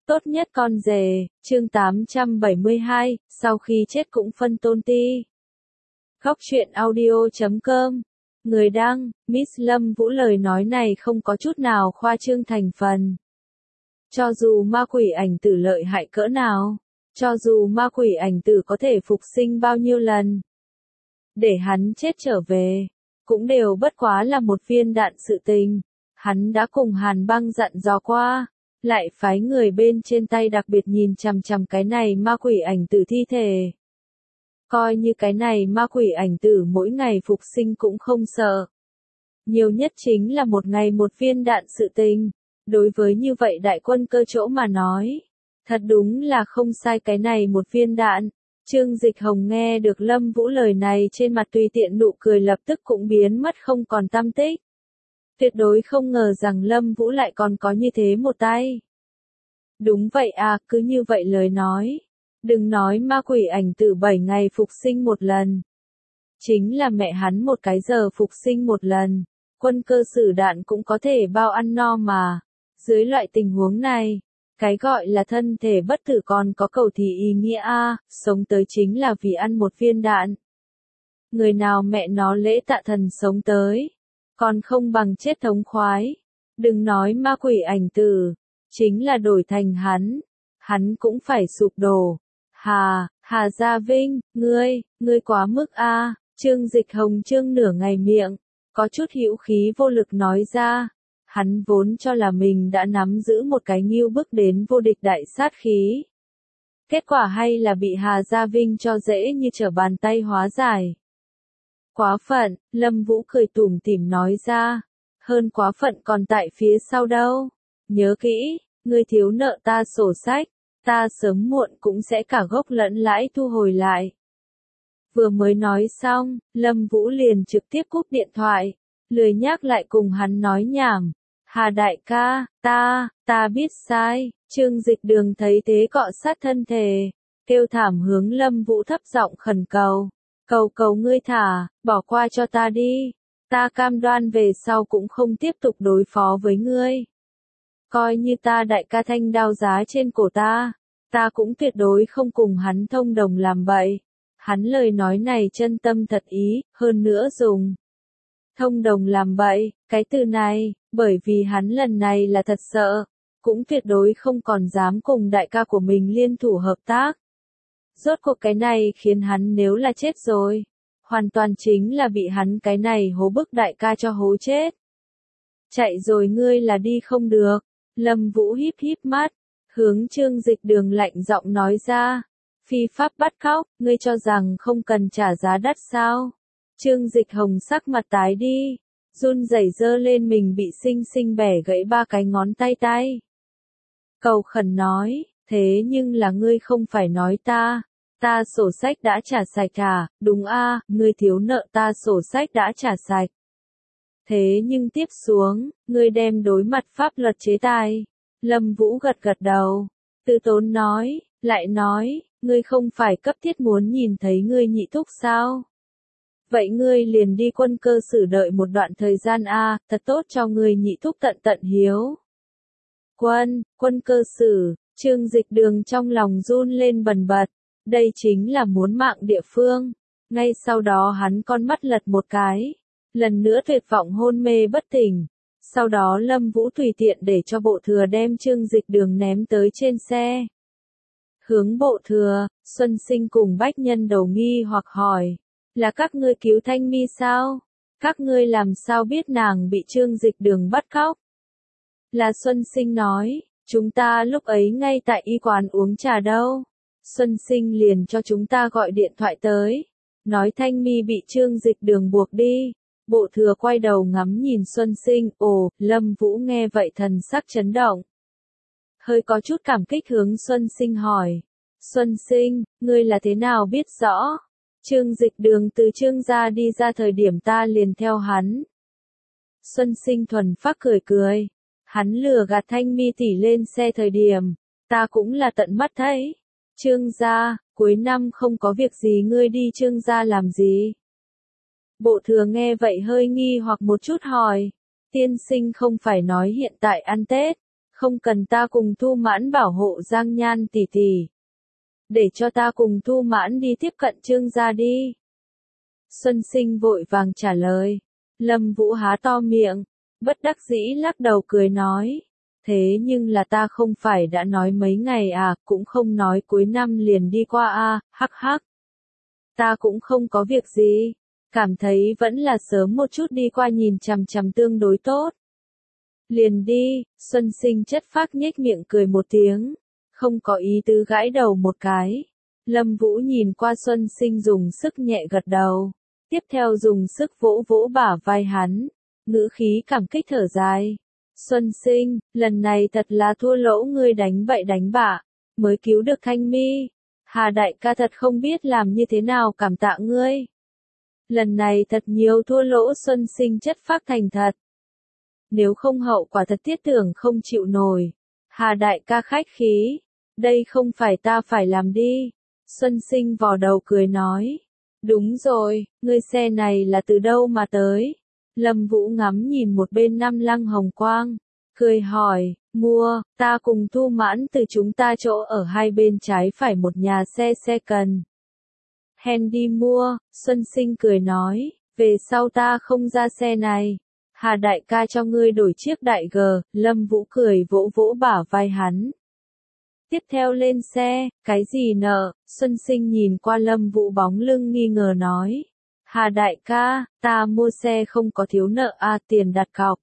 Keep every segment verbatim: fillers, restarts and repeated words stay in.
Tốt nhất con rể, chương tám trăm bảy mươi hai, sau khi chết cũng phân tôn ti. Góc truyện audio chấm com. Người đăng, Miss Lâm Vũ lời nói này không có chút nào khoa trương thành phần. Cho dù ma quỷ ảnh tử lợi hại cỡ nào, cho dù ma quỷ ảnh tử có thể phục sinh bao nhiêu lần, để hắn chết trở về, cũng đều bất quá là một viên đạn sự tình. Hắn đã cùng Hàn Băng dặn dò qua, lại phái người bên trên tay đặc biệt nhìn chằm chằm cái này ma quỷ ảnh tử thi thể. Coi như cái này ma quỷ ảnh tử mỗi ngày phục sinh cũng không sợ. Nhiều nhất chính là một ngày một viên đạn sự tình. Đối với như vậy đại quân cơ chỗ mà nói, thật đúng là không sai cái này một viên đạn. Trương Dịch Hồng nghe được Lâm Vũ lời này trên mặt tùy tiện nụ cười lập tức cũng biến mất không còn tăm tích. Tuyệt đối không ngờ rằng Lâm Vũ lại còn có như thế một tay. Đúng vậy à, cứ như vậy lời nói. Đừng nói ma quỷ ảnh tử bảy ngày phục sinh một lần. Chính là mẹ hắn một cái giờ phục sinh một lần. Quân cơ sử đạn cũng có thể bao ăn no mà. Dưới loại tình huống này, cái gọi là thân thể bất tử còn có cầu thì ý nghĩa a, à, sống tới chính là vì ăn một viên đạn. Người nào mẹ nó lễ tạ thần sống tới, còn không bằng chết thống khoái. Đừng nói ma quỷ ảnh tử, chính là đổi thành hắn, hắn cũng phải sụp đổ. Hà, Hà Gia Vinh, ngươi, ngươi quá mức a, à. Trương Dịch Hồng trương nửa ngày miệng, có chút hữu khí vô lực nói ra. Hắn vốn cho là mình đã nắm giữ một cái nghiêu bức đến vô địch đại sát khí. Kết quả hay là bị Hà Gia Vinh cho dễ như trở bàn tay hóa giải. Quá phận, Lâm Vũ cười tủm tỉm nói ra. Hơn quá phận còn tại phía sau đâu. Nhớ kỹ, ngươi thiếu nợ ta sổ sách, ta sớm muộn cũng sẽ cả gốc lẫn lãi thu hồi lại. Vừa mới nói xong, Lâm Vũ liền trực tiếp cúp điện thoại, lười nhác lại cùng hắn nói nhảm. Hà đại ca, ta, ta biết sai. Trương Dịch Đường thấy thế cọ sát thân thể, kêu thảm hướng Lâm Vũ thấp giọng khẩn cầu. Cầu cầu ngươi thả, bỏ qua cho ta đi. Ta cam đoan về sau cũng không tiếp tục đối phó với ngươi. Coi như ta đại ca thanh đao giá trên cổ ta, ta cũng tuyệt đối không cùng hắn thông đồng làm bậy. Hắn lời nói này chân tâm thật ý, hơn nữa dùng thông đồng làm bậy, cái từ này, bởi vì hắn lần này là thật sợ, cũng tuyệt đối không còn dám cùng đại ca của mình liên thủ hợp tác. Rốt cuộc cái này khiến hắn nếu là chết rồi, hoàn toàn chính là bị hắn cái này hố bức đại ca cho hố chết. Chạy rồi ngươi là đi không được. Lâm Vũ híp híp mắt, hướng Trương Dịch Đường lạnh giọng nói ra. Phi pháp bắt cóc, ngươi cho rằng không cần trả giá đắt sao? Trương Dịch Hồng sắc mặt tái đi, run rẩy giơ lên mình bị xinh xinh bẻ gãy ba cái ngón tay tay. Cầu khẩn nói, thế nhưng là ngươi không phải nói ta, ta sổ sách đã trả sạch à, đúng a, à, ngươi thiếu nợ ta sổ sách đã trả sạch. Thế nhưng tiếp xuống, ngươi đem đối mặt pháp luật chế tài. Lâm Vũ gật gật đầu, từ tốn nói, lại nói, ngươi không phải cấp thiết muốn nhìn thấy ngươi nhị thúc sao? Vậy ngươi liền đi quân cơ sử đợi một đoạn thời gian a, à, thật tốt cho ngươi nhị thúc tận tận hiếu. Quân, quân cơ sử, Trương Dịch Đường trong lòng run lên bần bật, đây chính là muốn mạng địa phương. Ngay sau đó hắn con mắt lật một cái, lần nữa tuyệt vọng hôn mê bất tỉnh. Sau đó Lâm Vũ tùy tiện để cho bộ thừa đem Trương Dịch Đường ném tới trên xe. Hướng bộ thừa, Xuân Sinh cùng Bách Nhân đầu nghi hoặc hỏi, là các ngươi cứu Thanh Mi sao? Các ngươi làm sao biết nàng bị Trương Dịch Đường bắt cóc? Là Xuân Sinh nói, chúng ta lúc ấy ngay tại y quán uống trà đâu. Xuân Sinh liền cho chúng ta gọi điện thoại tới, nói Thanh Mi bị Trương Dịch Đường buộc đi. Bộ thừa quay đầu ngắm nhìn Xuân Sinh, ồ, Lâm Vũ nghe vậy thần sắc chấn động. Hơi có chút cảm kích hướng Xuân Sinh hỏi, Xuân Sinh, ngươi là thế nào biết rõ? Trương Dịch Đường từ Trương gia đi ra thời điểm ta liền theo hắn. Xuân Sinh thuần phác cười cười, hắn lừa gạt Thanh Mi tỷ lên xe thời điểm, ta cũng là tận mắt thấy. Trương gia, cuối năm không có việc gì ngươi đi Trương gia làm gì? Bộ thừa nghe vậy hơi nghi hoặc một chút hỏi, tiên sinh không phải nói hiện tại ăn Tết, Không cần ta cùng Thu Mãn bảo hộ Giang Nhan tỷ tỷ. Để cho ta cùng Thu Mãn đi tiếp cận Trương gia đi. Xuân Sinh vội vàng trả lời. Lâm Vũ há to miệng, bất đắc dĩ lắc đầu cười nói. Thế nhưng là ta không phải đã nói mấy ngày à, cũng không nói cuối năm liền đi qua à, hắc hắc. Ta cũng không có việc gì, cảm thấy vẫn là sớm một chút đi qua nhìn chằm chằm tương đối tốt. Liền đi, Xuân Sinh chất phác nhếch miệng cười một tiếng, không có ý tứ gãi đầu một cái. Lâm Vũ nhìn qua Xuân Sinh dùng sức nhẹ gật đầu, tiếp theo dùng sức vỗ vỗ bả vai hắn, ngữ khí cảm kích thở dài. Xuân Sinh, lần này thật là thua lỗ ngươi đánh bậy đánh bạ, mới cứu được Thanh Mi. Hà đại ca thật không biết làm như thế nào cảm tạ ngươi. Lần này thật nhiều thua lỗ. Xuân Sinh chất phác thành thật. Nếu không hậu quả thật tiết tưởng không chịu nổi. Hà đại ca khách khí, đây không phải ta phải làm đi. Xuân Sinh vò đầu cười nói. Đúng rồi, ngươi xe này là từ đâu mà tới? Lâm Vũ ngắm nhìn một bên năm lăng hồng quang, cười hỏi, mua, ta cùng Thu Mãn từ chúng ta chỗ ở hai bên trái phải một nhà xe xe cần. Hèn đi mua, Xuân Sinh cười nói, về sau ta không ra xe này. Hà đại ca cho ngươi đổi chiếc đại G. Lâm Vũ cười vỗ vỗ bả vai hắn. Tiếp theo lên xe, cái gì nợ? Xuân Sinh nhìn qua Lâm Vũ bóng lưng nghi ngờ nói. Hà đại ca, ta mua xe không có thiếu nợ à, tiền đặt cọc.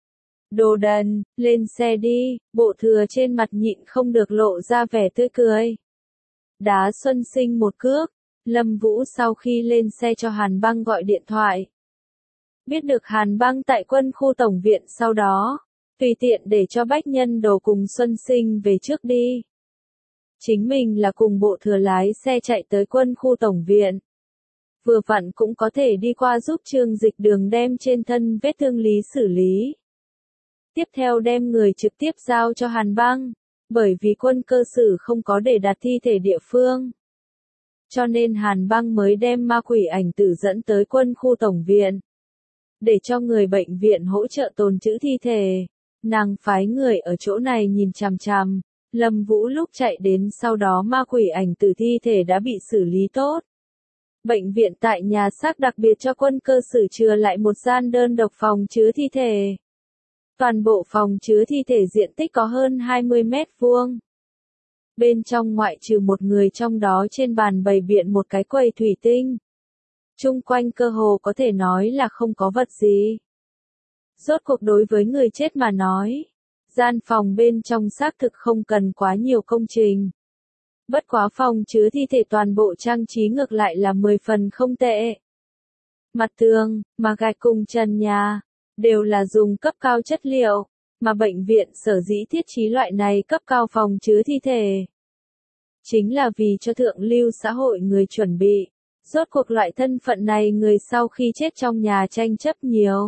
Đồ đần, lên xe đi. Bộ Thừa trên mặt nhịn không được lộ ra vẻ tươi cười. Đá Xuân Sinh một cước. Lâm Vũ sau khi lên xe cho Hàn Băng gọi điện thoại. Biết được Hàn Băng tại quân khu tổng viện sau đó, tùy tiện để cho Bách Nhân Đồ cùng Xuân Sinh về trước đi. Chính mình là cùng Bộ Thừa lái xe chạy tới quân khu tổng viện. Vừa vặn cũng có thể đi qua giúp Trương Dịch Đường đem trên thân vết thương lý xử lý. Tiếp theo đem người trực tiếp giao cho Hàn Băng, bởi vì quân cơ sử không có để đặt thi thể địa phương. Cho nên Hàn Băng mới đem ma quỷ ảnh tử dẫn tới quân khu tổng viện. Để cho người bệnh viện hỗ trợ tồn trữ thi thể. Nàng phái người ở chỗ này nhìn chằm chằm. Lâm Vũ lúc chạy đến sau đó ma quỷ ảnh tử thi thể đã bị xử lý tốt. Bệnh viện tại nhà xác đặc biệt cho quân cơ sử chừa lại một gian đơn độc phòng chứa thi thể. Toàn bộ phòng chứa thi thể diện tích có hơn hai mươi mét vuông. Bên trong ngoại trừ một người trong đó trên bàn bày biện một cái quầy thủy tinh. Chung quanh cơ hồ có thể nói là không có vật gì. Rốt cuộc đối với người chết mà nói, gian phòng bên trong xác thực không cần quá nhiều công trình. Bất quá phòng chứa thi thể toàn bộ trang trí ngược lại là mười phần không tệ. Mặt tường, mà gạch cùng trần nhà, đều là dùng cấp cao chất liệu, mà bệnh viện sở dĩ thiết trí loại này cấp cao phòng chứa thi thể. Chính là vì cho thượng lưu xã hội người chuẩn bị. Rốt cuộc loại thân phận này người sau khi chết trong nhà tranh chấp nhiều.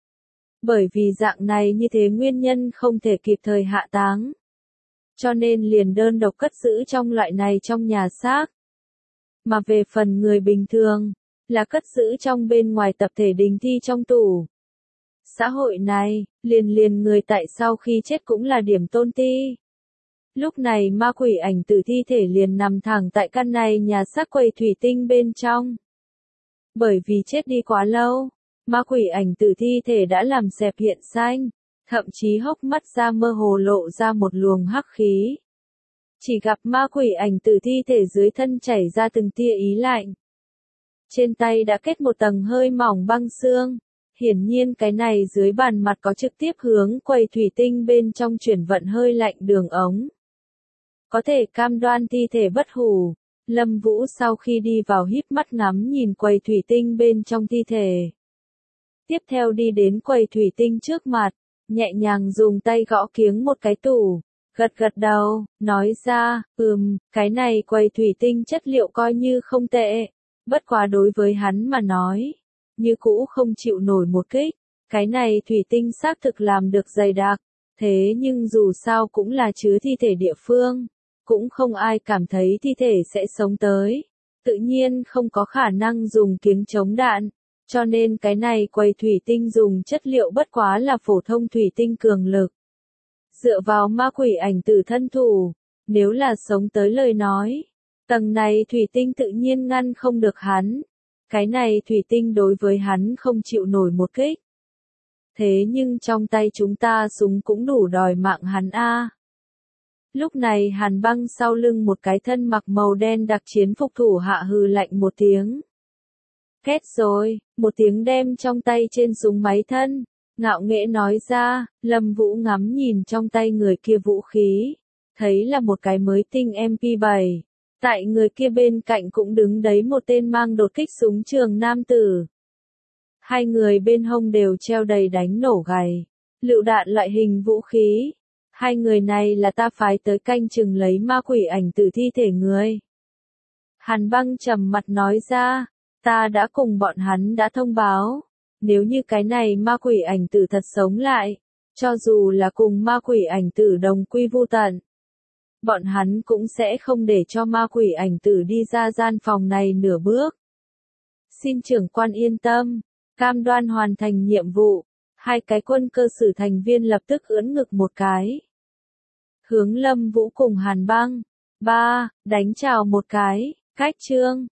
Bởi vì dạng này như thế nguyên nhân không thể kịp thời hạ táng. Cho nên liền đơn độc cất giữ trong loại này trong nhà xác. Mà về phần người bình thường, là cất giữ trong bên ngoài tập thể đình thi trong tủ. Xã hội này, liền liền người tại sau khi chết cũng là điểm tôn ti. Lúc này ma quỷ ảnh tử thi thể liền nằm thẳng tại căn này nhà xác quầy thủy tinh bên trong. Bởi vì chết đi quá lâu, ma quỷ ảnh tử thi thể đã làm xẹp hiện xanh, thậm chí hốc mắt ra mơ hồ lộ ra một luồng hắc khí. Chỉ gặp ma quỷ ảnh tử thi thể dưới thân chảy ra từng tia ý lạnh. Trên tay đã kết một tầng hơi mỏng băng xương. Hiển nhiên cái này dưới bàn mặt có trực tiếp hướng quầy thủy tinh bên trong chuyển vận hơi lạnh đường ống. Có thể cam đoan thi thể bất hủ. Lâm Vũ sau khi đi vào híp mắt ngắm nhìn quầy thủy tinh bên trong thi thể. Tiếp theo đi đến quầy thủy tinh trước mặt, nhẹ nhàng dùng tay gõ kiếng một cái tủ, gật gật đầu, nói ra, ừm, cái này quầy thủy tinh chất liệu coi như không tệ, bất quá đối với hắn mà nói, như cũ không chịu nổi một kích, cái này thủy tinh xác thực làm được dày đặc, thế nhưng dù sao cũng là chứa thi thể địa phương. Cũng không ai cảm thấy thi thể sẽ sống tới. Tự nhiên không có khả năng dùng kiếng chống đạn. Cho nên cái này quầy thủy tinh dùng chất liệu bất quá là phổ thông thủy tinh cường lực. Dựa vào ma quỷ ảnh tử thân thủ, nếu là sống tới lời nói, tầng này thủy tinh tự nhiên ngăn không được hắn. Cái này thủy tinh đối với hắn không chịu nổi một kích. Thế nhưng trong tay chúng ta súng cũng đủ đòi mạng hắn a. Lúc này Hàn Băng sau lưng một cái thân mặc màu đen đặc chiến phục thủ hạ hừ lạnh một tiếng. Kết rồi, một tiếng đem trong tay trên súng máy thân, ngạo nghễ nói ra. Lâm Vũ ngắm nhìn trong tay người kia vũ khí, thấy là một cái mới tinh em pê bảy. Tại người kia bên cạnh cũng đứng đấy một tên mang đột kích súng trường nam tử. Hai người bên hông đều treo đầy đánh nổ gày, lựu đạn loại hình vũ khí. Hai người này là ta phái tới canh chừng lấy ma quỷ ảnh tử thi thể người. Hàn Băng trầm mặt nói ra, ta đã cùng bọn hắn đã thông báo, nếu như cái này ma quỷ ảnh tử thật sống lại, cho dù là cùng ma quỷ ảnh tử đồng quy vu tận, bọn hắn cũng sẽ không để cho ma quỷ ảnh tử đi ra gian phòng này nửa bước. Xin trưởng quan yên tâm, cam đoan hoàn thành nhiệm vụ. Hai cái quân cơ sử thành viên lập tức ưỡn ngực một cái. Hướng Lâm Vũ cùng Hàn Băng. Ba, đánh chào một cái, cách chương.